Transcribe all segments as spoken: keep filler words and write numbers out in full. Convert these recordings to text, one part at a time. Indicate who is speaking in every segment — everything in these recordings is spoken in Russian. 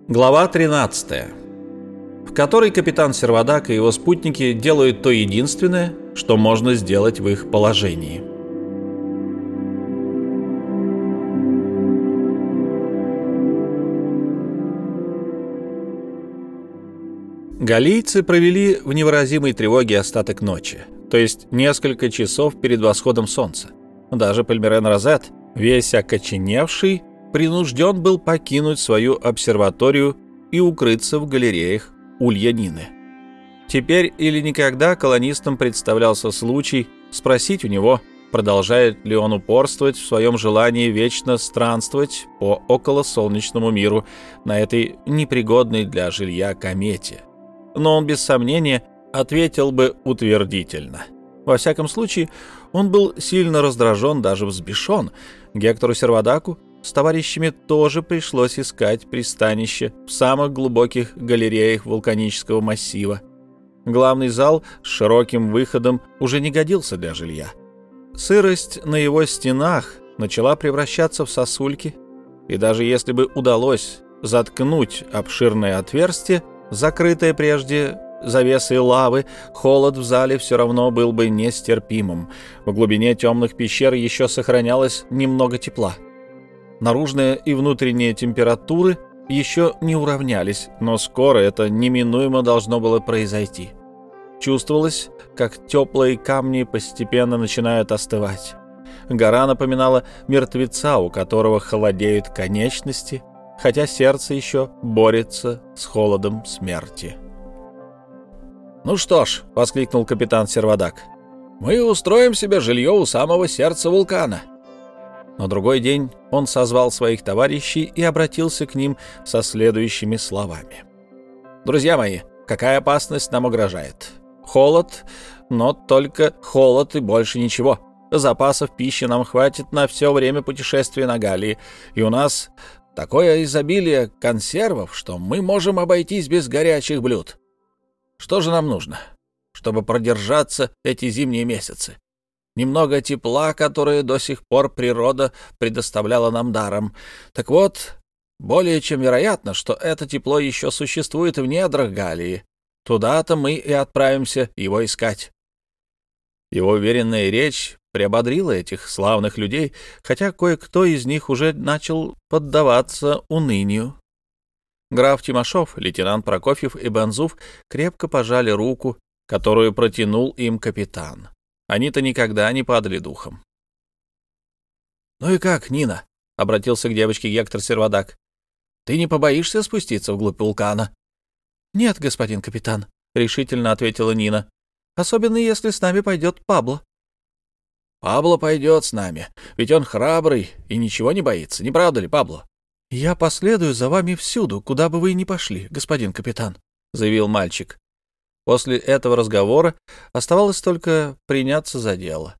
Speaker 1: Глава тринадцатая, в которой капитан Сервадак и его спутники делают то единственное, что можно сделать в их положении. Галлийцы провели в невыразимой тревоге остаток ночи, то есть несколько часов перед восходом солнца. Даже Пальмирен Розет, весь окоченевший, принужден был покинуть свою обсерваторию и укрыться в галереях Ульянины. Теперь или никогда колонистам представлялся случай спросить у него, продолжает ли он упорствовать в своем желании вечно странствовать по околосолнечному миру на этой непригодной для жилья комете. Но он без сомнения ответил бы утвердительно. Во всяком случае, он был сильно раздражен, даже взбешен. Гектору Сервадаку с товарищами тоже пришлось искать пристанище в самых глубоких галереях вулканического массива. Главный зал с широким выходом уже не годился для жилья. Сырость на его стенах начала превращаться в сосульки, и даже если бы удалось заткнуть обширное отверстие, закрытое прежде завесой лавы, холод в зале все равно был бы нестерпимым. В глубине темных пещер еще сохранялось немного тепла. Наружная и внутренняя температуры еще не уравнялись, но скоро это неминуемо должно было произойти. Чувствовалось, как теплые камни постепенно начинают остывать. Гора напоминала мертвеца, у которого холодеют конечности, хотя сердце еще борется с холодом смерти. «Ну что ж», — воскликнул капитан Сервадак, — «мы устроим себе жилье у самого сердца вулкана». На другой день он созвал своих товарищей и обратился к ним со следующими словами. «Друзья мои, какая опасность нам угрожает? Холод, но только холод и больше ничего. Запасов пищи нам хватит на все время путешествия на Галлии, и у нас такое изобилие консервов, что мы можем обойтись без горячих блюд. Что же нам нужно, чтобы продержаться эти зимние месяцы? Немного тепла, которое до сих пор природа предоставляла нам даром. Так вот, более чем вероятно, что это тепло еще существует в недрах Галлии. Туда-то мы и отправимся его искать». Его уверенная речь приободрила этих славных людей, хотя кое-кто из них уже начал поддаваться унынию. Граф Тимошов, лейтенант Прокофьев и Бензуф крепко пожали руку, которую протянул им капитан. Они-то никогда не падали духом. «Ну и как, Нина?» — обратился к девочке Гектор Сервадак. «Ты не побоишься спуститься вглубь вулкана?» «Нет, господин капитан», — решительно ответила Нина. «Особенно если с нами пойдет Пабло». «Пабло пойдет с нами, ведь он храбрый и ничего не боится, не правда ли, Пабло?» «Я последую за вами всюду, куда бы вы ни пошли, господин капитан», — заявил мальчик. После этого разговора оставалось только приняться за дело.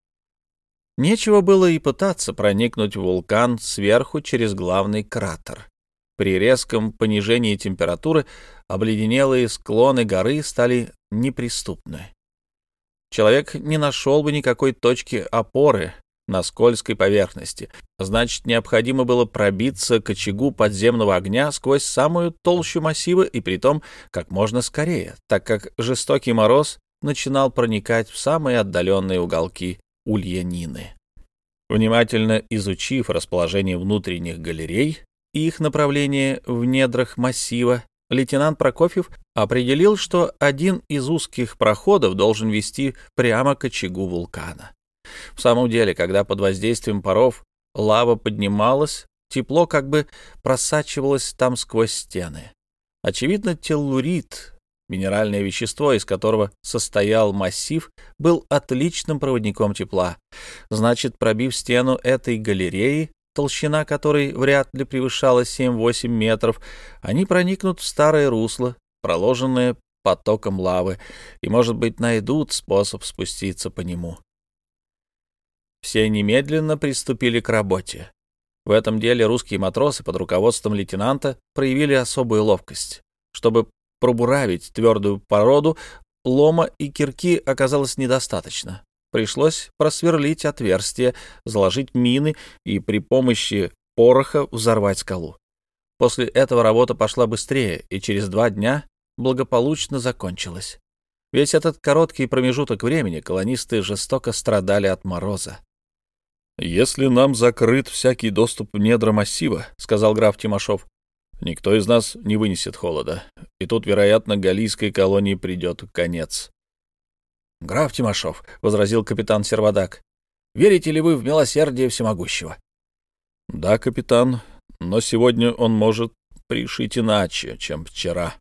Speaker 1: Нечего было и пытаться проникнуть в вулкан сверху через главный кратер. При резком понижении температуры обледенелые склоны горы стали неприступны. Человек не нашел бы никакой точки опоры на скользкой поверхности. Значит, необходимо было пробиться к очагу подземного огня сквозь самую толщу массива, и притом как можно скорее, так как жестокий мороз начинал проникать в самые отдаленные уголки Ульянины. Внимательно изучив расположение внутренних галерей и их направление в недрах массива, лейтенант Прокофьев определил, что один из узких проходов должен вести прямо к очагу вулкана. В самом деле, когда под воздействием паров лава поднималась, тепло как бы просачивалось там сквозь стены. Очевидно, теллурит, минеральное вещество, из которого состоял массив, был отличным проводником тепла. Значит, пробив стену этой галереи, толщина которой вряд ли превышала семь-восемь метров, они проникнут в старое русло, проложенное потоком лавы, и, может быть, найдут способ спуститься по нему. Все немедленно приступили к работе. В этом деле русские матросы под руководством лейтенанта проявили особую ловкость. Чтобы пробуравить твердую породу, лома и кирки оказалось недостаточно. Пришлось просверлить отверстие, заложить мины и при помощи пороха взорвать скалу. После этого работа пошла быстрее, и через два дня благополучно закончилась. Весь этот короткий промежуток времени колонисты жестоко страдали от мороза. «Если нам закрыт всякий доступ в недра массива, — сказал граф Тимошов, — никто из нас не вынесет холода, и тут, вероятно, галлийской колонии придет конец». «Граф Тимошов, — возразил капитан Сервадак, — верите ли вы в милосердие всемогущего?» «Да, капитан, но сегодня он может решить иначе, чем вчера.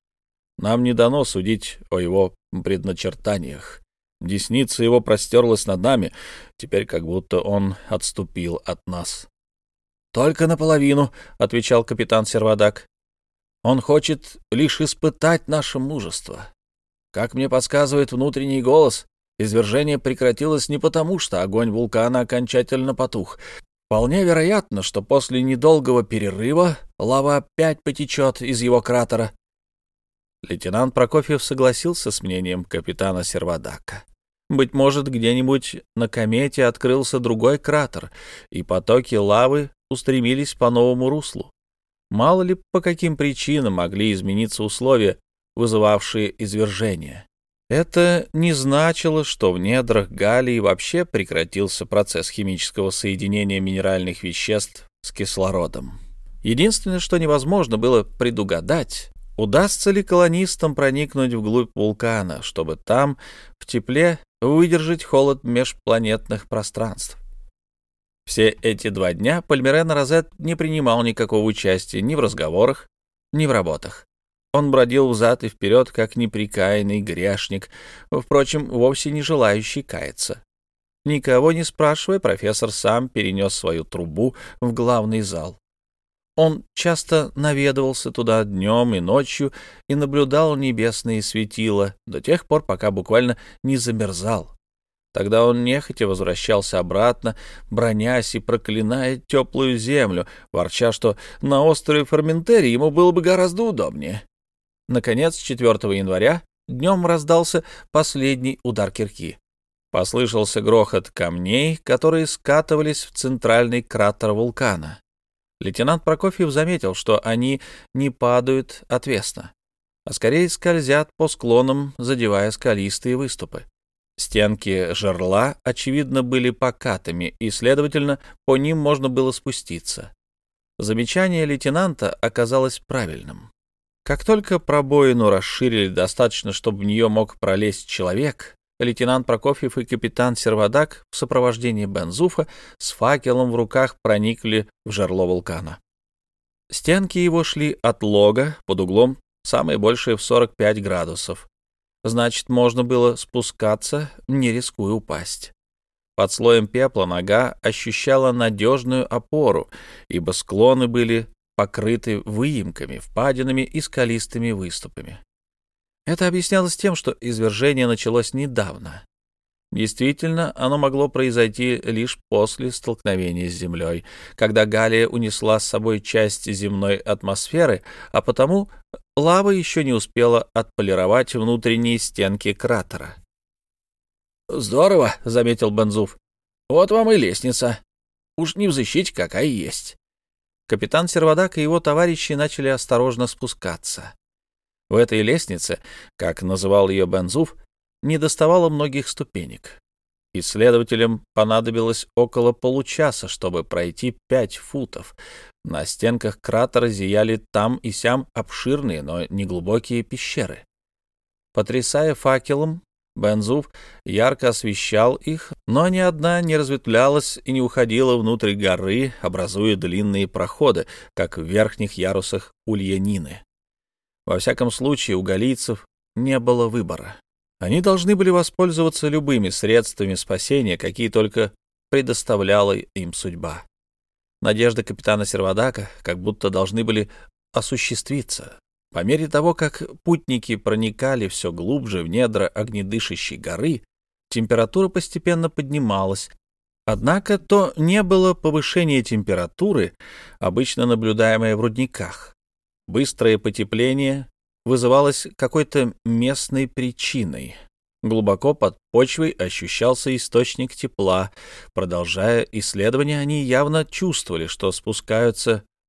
Speaker 1: Нам не дано судить о его предначертаниях. Десница его простерлась над нами, теперь как будто он отступил от нас». «Только наполовину, — отвечал капитан Сервадак. — Он хочет лишь испытать наше мужество. Как мне подсказывает внутренний голос, извержение прекратилось не потому, что огонь вулкана окончательно потух. Вполне вероятно, что после недолгого перерыва лава опять потечет из его кратера». Лейтенант Прокофьев согласился с мнением капитана Сервадака. Быть может, где-нибудь на комете открылся другой кратер, и потоки лавы устремились по новому руслу. Мало ли по каким причинам могли измениться условия, вызывавшие извержение. Это не значило, что в недрах Галлии вообще прекратился процесс химического соединения минеральных веществ с кислородом. Единственное, что невозможно было предугадать, удастся ли колонистам проникнуть вглубь вулкана, чтобы там, в тепле, выдержать холод межпланетных пространств. Все эти два дня Пальмирен Розет не принимал никакого участия ни в разговорах, ни в работах. Он бродил взад и вперед, как неприкаянный грешник, впрочем, вовсе не желающий каяться. Никого не спрашивая, профессор сам перенес свою трубу в главный зал. Он часто наведывался туда днем и ночью и наблюдал небесные светила до тех пор, пока буквально не замерзал. Тогда он нехотя возвращался обратно, бронясь и проклиная теплую землю, ворча, что на острове Форментере ему было бы гораздо удобнее. Наконец, четвёртого января днем раздался последний удар кирки. Послышался грохот камней, которые скатывались в центральный кратер вулкана. Лейтенант Прокофьев заметил, что они не падают отвесно, а скорее скользят по склонам, задевая скалистые выступы. Стенки жерла, очевидно, были покатыми, и, следовательно, по ним можно было спуститься. Замечание лейтенанта оказалось правильным. Как только пробоину расширили достаточно, чтобы в нее мог пролезть человек, лейтенант Прокофьев и капитан Сервадак в сопровождении Бензуфа с факелом в руках проникли в жерло вулкана. Стенки его шли от лога под углом, самое большее в сорок пять градусов. Значит, можно было спускаться, не рискуя упасть. Под слоем пепла нога ощущала надежную опору, ибо склоны были покрыты выемками, впадинами и скалистыми выступами. Это объяснялось тем, что извержение началось недавно. Действительно, оно могло произойти лишь после столкновения с Землей, когда Галлия унесла с собой часть земной атмосферы, а потому лава еще не успела отполировать внутренние стенки кратера. «Здорово», — заметил Бензуф. «Вот вам и лестница. Уж не в защите, какая есть». Капитан Сервадак и его товарищи начали осторожно спускаться. В этой лестнице, как называл ее Бензуф, недоставало многих ступенек. Исследователям понадобилось около получаса, чтобы пройти пять футов. На стенках кратера зияли там и сям обширные, но неглубокие пещеры. Потрясая факелом, Бензуф ярко освещал их, но ни одна не разветвлялась и не уходила внутрь горы, образуя длинные проходы, как в верхних ярусах Ульянины. Во всяком случае, у галлийцев не было выбора. Они должны были воспользоваться любыми средствами спасения, какие только предоставляла им судьба. Надежды капитана Сервадака как будто должны были осуществиться. По мере того, как путники проникали все глубже в недра огнедышащей горы, температура постепенно поднималась. Однако то не было повышение температуры, обычно наблюдаемое в рудниках. Быстрое потепление вызывалось какой-то местной причиной. Глубоко под почвой ощущался источник тепла. Продолжая исследования, они явно чувствовали, что спускаются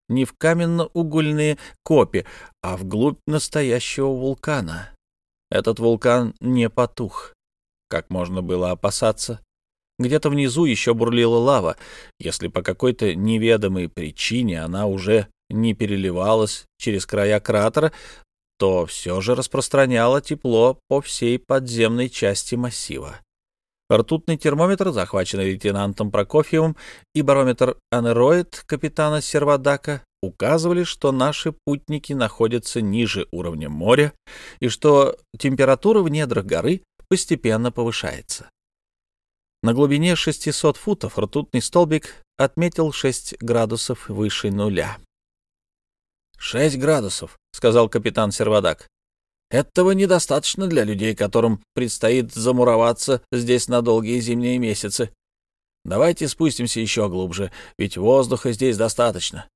Speaker 1: не в каменно-угольные копи, а вглубь настоящего вулкана. Этот вулкан не потух, как можно было опасаться. Где-то внизу еще бурлила лава. Если по какой-то неведомой причине она уже не переливалась через края кратера, то все же распространяла тепло по всей подземной части массива. Ртутный термометр, захваченный лейтенантом Прокофьевым, и барометр анероид капитана Сервадака указывали, что наши путники находятся ниже уровня моря и что температура в недрах горы постепенно повышается. На глубине шестисот футов ртутный столбик отметил шесть градусов выше нуля. «Шесть градусов», — сказал капитан Сервадак. «Этого недостаточно для людей, которым предстоит замуроваться здесь на долгие зимние месяцы. Давайте спустимся еще глубже, ведь воздуха здесь достаточно».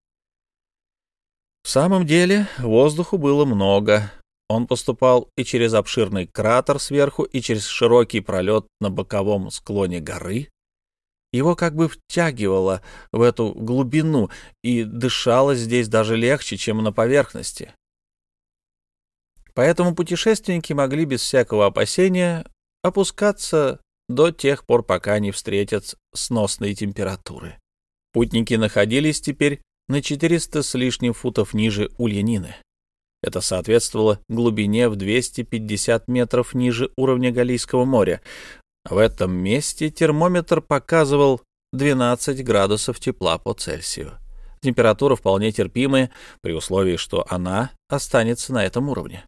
Speaker 1: В самом деле воздуху было много. Он поступал и через обширный кратер сверху, и через широкий пролет на боковом склоне горы. Его как бы втягивало в эту глубину, и дышалось здесь даже легче, чем на поверхности. Поэтому путешественники могли без всякого опасения опускаться до тех пор, пока не встретят сносные температуры. Путники находились теперь на четыреста с лишним футов ниже Ульянины. Это соответствовало глубине в двести пятьдесят метров ниже уровня Галийского моря. В этом месте термометр показывал двенадцать градусов тепла по Цельсию. Температура вполне терпимая, при условии, что она останется на этом уровне.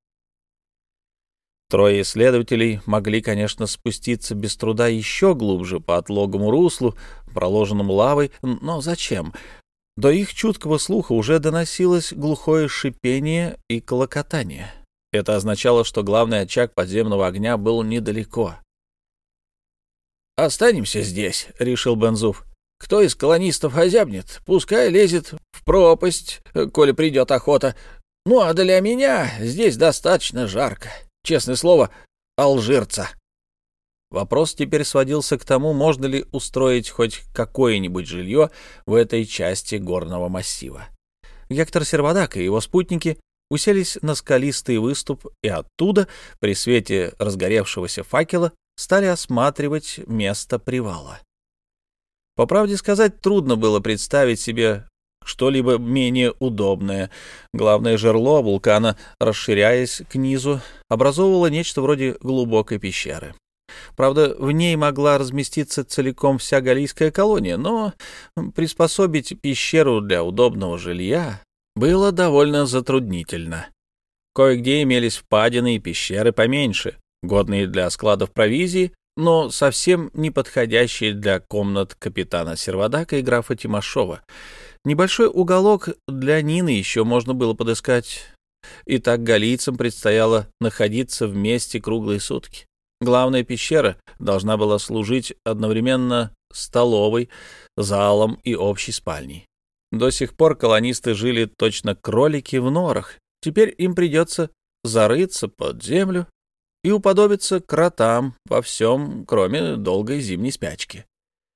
Speaker 1: Трое исследователей могли, конечно, спуститься без труда еще глубже по отлогому руслу, проложенному лавой, но зачем? До их чуткого слуха уже доносилось глухое шипение и клокотание. Это означало, что главный очаг подземного огня был недалеко. «Останемся здесь», — решил Бензуф. «Кто из колонистов озябнет, пускай лезет в пропасть, коли придет охота. Ну а для меня здесь достаточно жарко. Честное слово, алжирца». Вопрос теперь сводился к тому, можно ли устроить хоть какое-нибудь жилье в этой части горного массива. Гектор Сервадак и его спутники уселись на скалистый выступ и оттуда, при свете разгоревшегося факела, стали осматривать место привала. По правде сказать, трудно было представить себе что-либо менее удобное. Главное жерло вулкана, расширяясь к низу, образовывало нечто вроде глубокой пещеры. Правда, в ней могла разместиться целиком вся галийская колония, но приспособить пещеру для удобного жилья было довольно затруднительно. Кое-где имелись впадины и пещеры поменьше, годные для складов провизии, но совсем не подходящие для комнат капитана Сервадака и графа Тимошова. Небольшой уголок для Нины еще можно было подыскать, и так галийцам предстояло находиться вместе круглые сутки. Главная пещера должна была служить одновременно столовой, залом и общей спальней. До сих пор колонисты жили точно кролики в норах. Теперь им придется зарыться под землю и уподобиться кротам во всем, кроме долгой зимней спячки.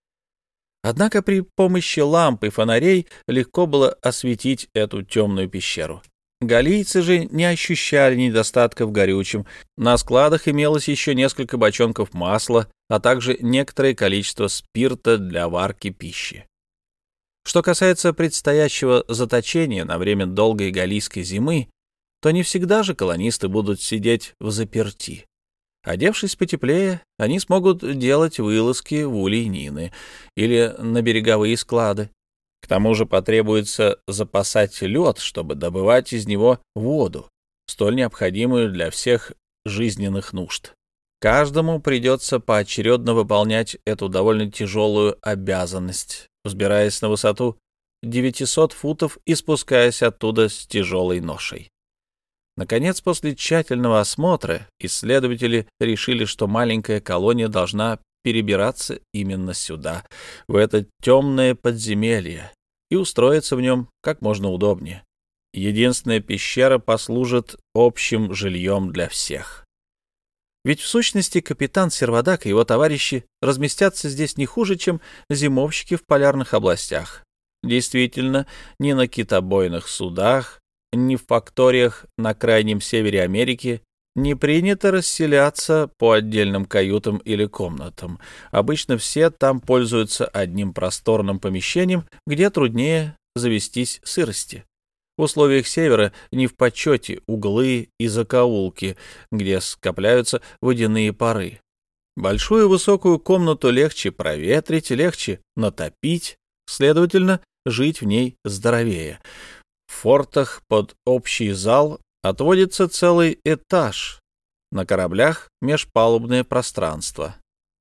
Speaker 1: Однако при помощи ламп и фонарей легко было осветить эту темную пещеру. Галийцы же не ощущали недостатка в горючем. На складах имелось еще несколько бочонков масла, а также некоторое количество спирта для варки пищи. Что касается предстоящего заточения на время долгой галийской зимы, то не всегда же колонисты будут сидеть взаперти. Одевшись потеплее, они смогут делать вылазки в улей Нины или на береговые склады. К тому же потребуется запасать лед, чтобы добывать из него воду, столь необходимую для всех жизненных нужд. Каждому придется поочередно выполнять эту довольно тяжелую обязанность, взбираясь на высоту девятисот футов и спускаясь оттуда с тяжелой ношей. Наконец, после тщательного осмотра, исследователи решили, что маленькая колония должна перебираться именно сюда, в это темное подземелье, и устроиться в нем как можно удобнее. Единственная пещера послужит общим жильем для всех. Ведь в сущности капитан Сервадак и его товарищи разместятся здесь не хуже, чем зимовщики в полярных областях. Действительно, ни на китобойных судах, ни в факториях на крайнем севере Америки не принято расселяться по отдельным каютам или комнатам. Обычно все там пользуются одним просторным помещением, где труднее завестись сырости. В условиях севера не в почете углы и закоулки, где скопляются водяные пары. Большую высокую комнату легче проветрить, легче натопить, следовательно, жить в ней здоровее. В фортах под общий зал отводится целый этаж, на кораблях межпалубное пространство.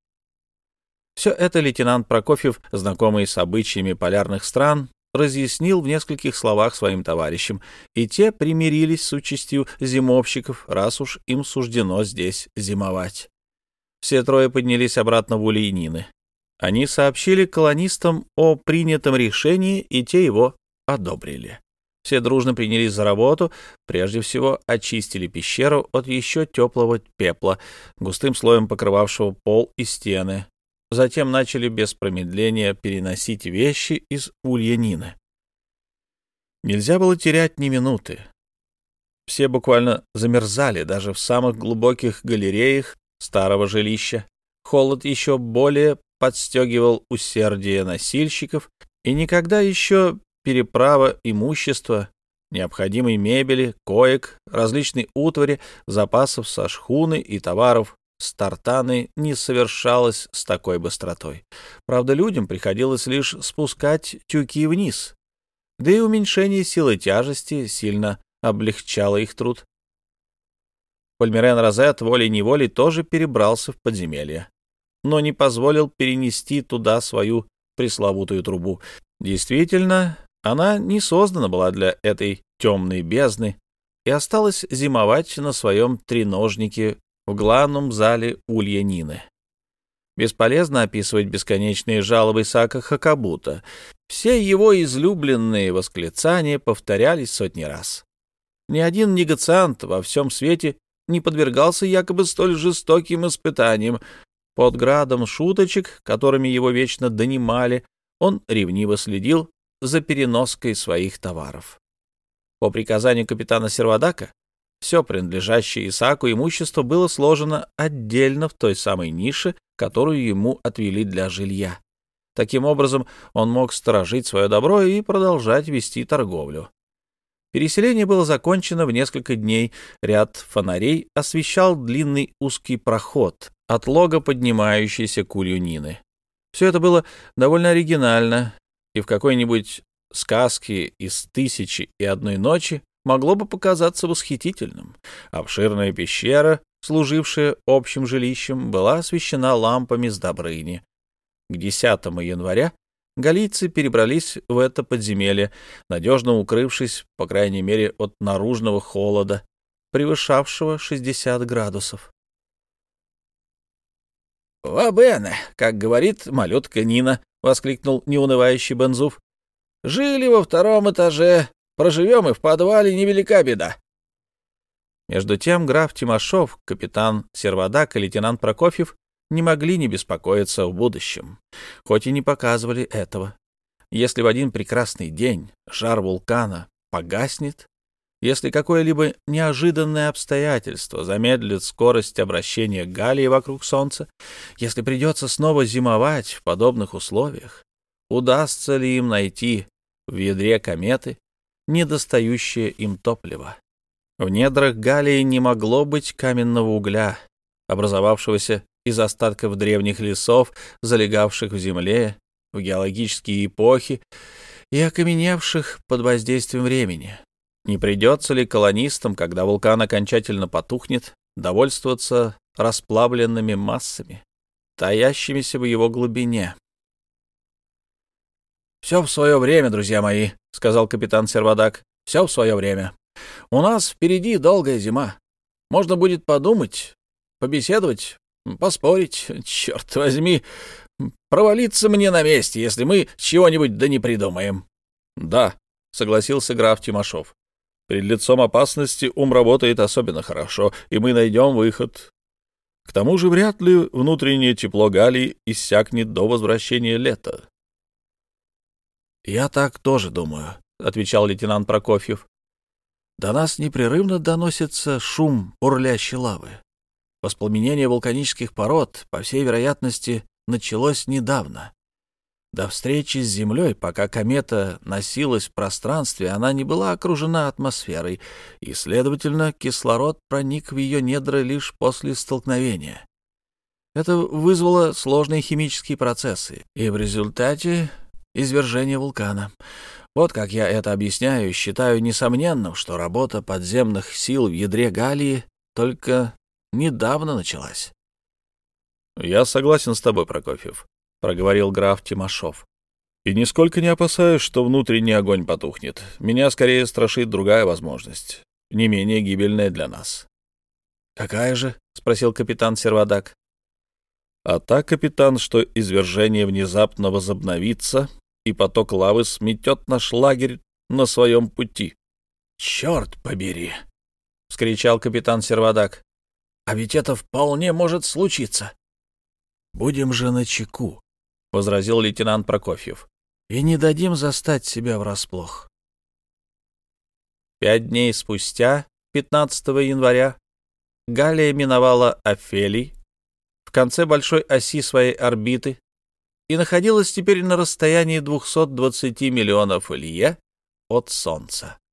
Speaker 1: Все это лейтенант Прокофьев, знакомый с обычаями полярных стран, разъяснил в нескольких словах своим товарищам, и те примирились с участью зимовщиков, раз уж им суждено здесь зимовать. Все трое поднялись обратно в Ульянины. Они сообщили колонистам о принятом решении, и те его одобрили. Все дружно принялись за работу, прежде всего очистили пещеру от еще теплого пепла, густым слоем покрывавшего пол и стены. Затем начали без промедления переносить вещи из Ульянины. Нельзя было терять ни минуты. Все буквально замерзали даже в самых глубоких галереях старого жилища. Холод еще более подстегивал усердие носильщиков, и никогда еще переправа имущества, необходимой мебели, коек, различной утвари, запасов со шхуны и товаров с тартаны не совершалась с такой быстротой. Правда, людям приходилось лишь спускать тюки вниз, да и уменьшение силы тяжести сильно облегчало их труд. Пальмирен Розет волей-неволей тоже перебрался в подземелье, но не позволил перенести туда свою пресловутую трубу. Действительно, она не создана была для этой темной бездны и осталась зимовать на своем треножнике в главном зале Ульянины. Бесполезно описывать бесконечные жалобы Исаака Хакабута. Все его излюбленные восклицания повторялись сотни раз. Ни один негациант во всем свете не подвергался якобы столь жестоким испытаниям. Под градом шуточек, которыми его вечно донимали, он ревниво следил за переноской своих товаров. По приказанию капитана Сервадака все принадлежащее Исааку имущество было сложено отдельно в той самой нише, которую ему отвели для жилья. Таким образом, он мог сторожить свое добро и продолжать вести торговлю. Переселение было закончено в несколько дней. Ряд фонарей освещал длинный узкий проход, от лога поднимающийся к Ульянины. Все это было довольно оригинально, и в какой-нибудь сказке из «Тысячи и одной ночи» могло бы показаться восхитительным. Обширная пещера, служившая общим жилищем, была освещена лампами с Добрыни. К десятому января галийцы перебрались в это подземелье, надежно укрывшись, по крайней мере, от наружного холода, превышавшего шестьдесят градусов. «Вабене, как говорит малютка Нина», — воскликнул неунывающий Бензуф. «Жили во втором этаже, проживем и в подвале, невелика беда». Между тем граф Тимошов, капитан Сервадак и лейтенант Прокофьев не могли не беспокоиться о будущем, хоть и не показывали этого. Если в один прекрасный день жар вулкана погаснет, если какое-либо неожиданное обстоятельство замедлит скорость обращения Галлии вокруг Солнца, если придется снова зимовать в подобных условиях, удастся ли им найти в ядре кометы недостающее им топливо? В недрах Галлии не могло быть каменного угля, образовавшегося из остатков древних лесов, залегавших в земле в геологические эпохи и окаменевших под воздействием времени. Не придется ли колонистам, когда вулкан окончательно потухнет, довольствоваться расплавленными массами, таящимися в его глубине? «Все в свое время, друзья мои», — сказал капитан Сервадак. «Все в свое время. У нас впереди долгая зима. Можно будет подумать, побеседовать, поспорить. Черт возьми, провалиться мне на месте, если мы чего-нибудь да не придумаем». «Да», — согласился граф Тимошов. «Перед лицом опасности ум работает особенно хорошо, и мы найдем выход. К тому же вряд ли внутреннее тепло Галлии иссякнет до возвращения лета». «Я так тоже думаю», — отвечал лейтенант Прокофьев. «До нас непрерывно доносится шум бурлящей лавы. Воспламенение вулканических пород, по всей вероятности, началось недавно. До встречи с Землей, пока комета носилась в пространстве, она не была окружена атмосферой, и, следовательно, кислород проник в ее недра лишь после столкновения. Это вызвало сложные химические процессы, и в результате извержение вулкана. Вот как я это объясняю, считаю несомненным, что работа подземных сил в ядре Галлии только недавно началась». «Я согласен с тобой, Прокофьев», — проговорил граф Тимошов. «И нисколько не опасаюсь, что внутренний огонь потухнет. Меня скорее страшит другая возможность, не менее гибельная для нас». «Какая же?» — спросил капитан Сервадак. «А та, капитан, что извержение внезапно возобновится, и поток лавы сметет наш лагерь на своем пути». «Черт побери!» — вскричал капитан Сервадак. «А ведь это вполне может случиться». «Будем же начеку», — возразил лейтенант Прокофьев, «и не дадим застать себя врасплох». Пять дней спустя, пятнадцатого января, Галлия миновала Офелий в конце большой оси своей орбиты и находилась теперь на расстоянии двухсот двадцати миллионов лье от Солнца.